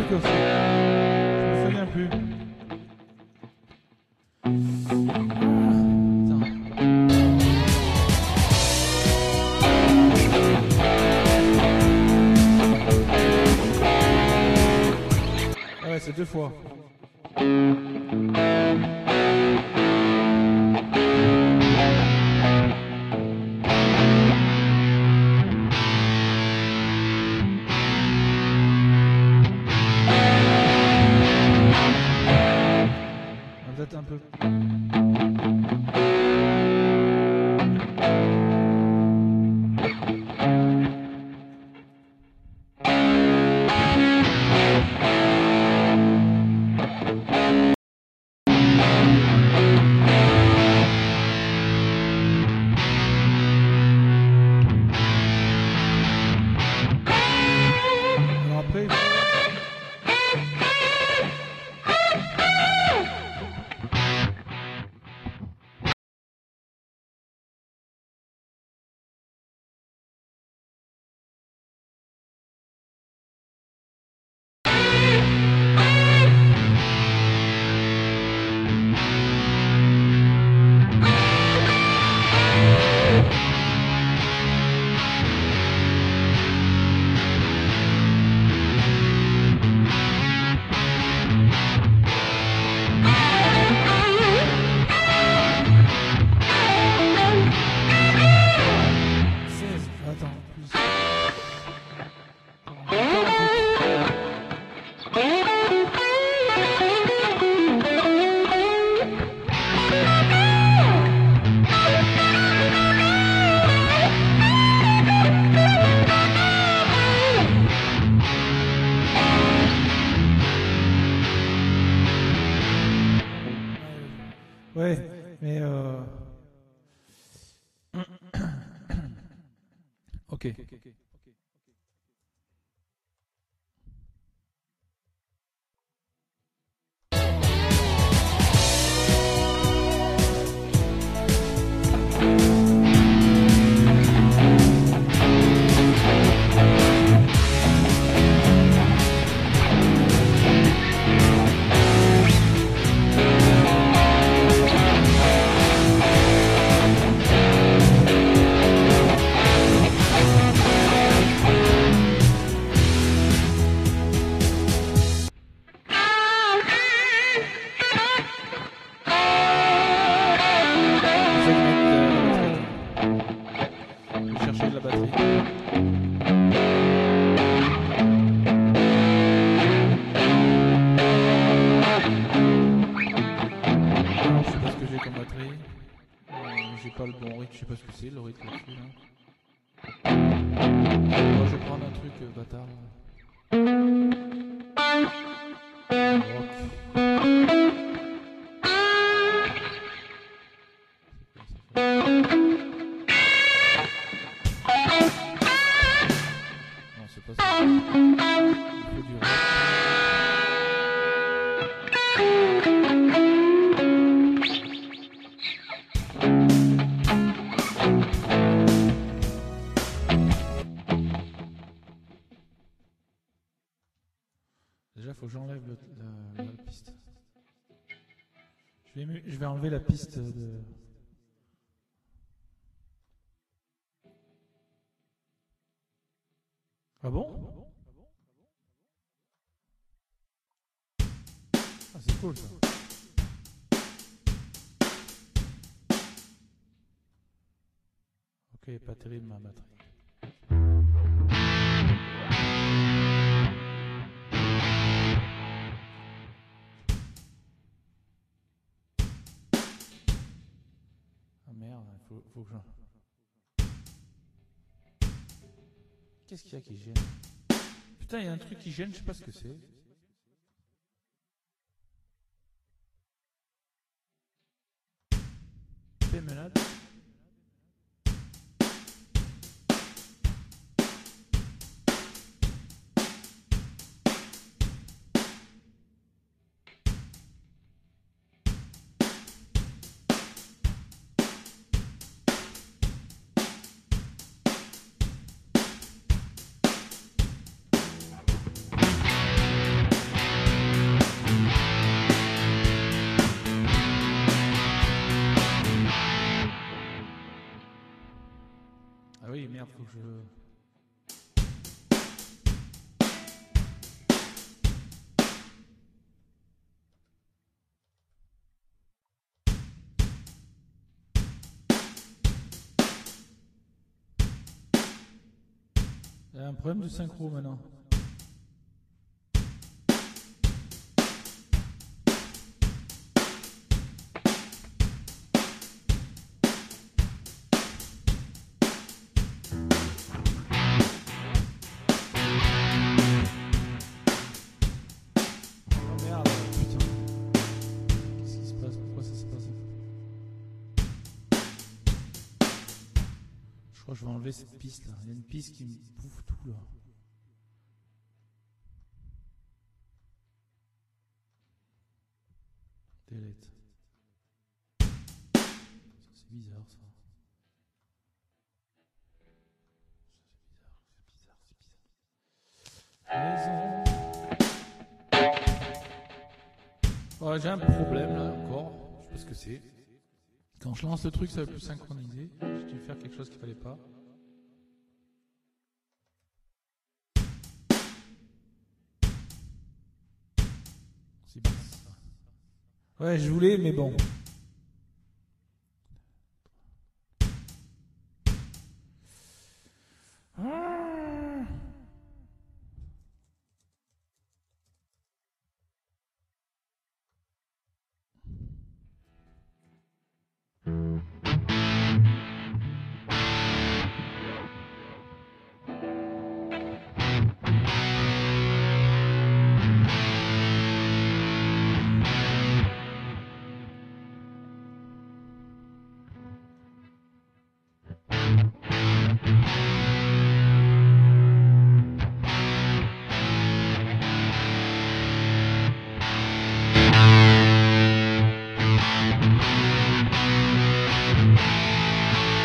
aussi. Je me souviens plus. Ah ouais, c'est 2 fois. Peut-être un peu. Alors après. Ouais, mais ok. Chercher de la batterie. Alors, je sais pas ce que j'ai comme batterie. J'ai pas le bon rythme, je sais pas ce que c'est le rythme là-dessus. Moi, je vais prendre un truc bâtard. Rock. Non, c'est pas ça. Il faut du rock. Déjà, faut que j'enlève la piste. Je vais enlever la piste de... Ah bon? Ah, c'est cool ça. Ok, pas terrible ma batterie. Ah merde, faut que j'en... Qu'est-ce qu'il y a qui gêne? Putain, il y a un truc qui gêne, je sais pas ce que c'est. Pémenade. que je... Il y a un problème de synchro maintenant. Je crois que je vais enlever cette piste là. Il y a une piste qui me bouffe tout là. Delete. C'est bizarre ça. Ouais, j'ai un problème là encore. Je sais pas ce que c'est. Quand je lance le truc, ça va plus synchroniser. J'ai dû faire quelque chose qu'il fallait pas. C'est basse. Ouais, je voulais, mais bon.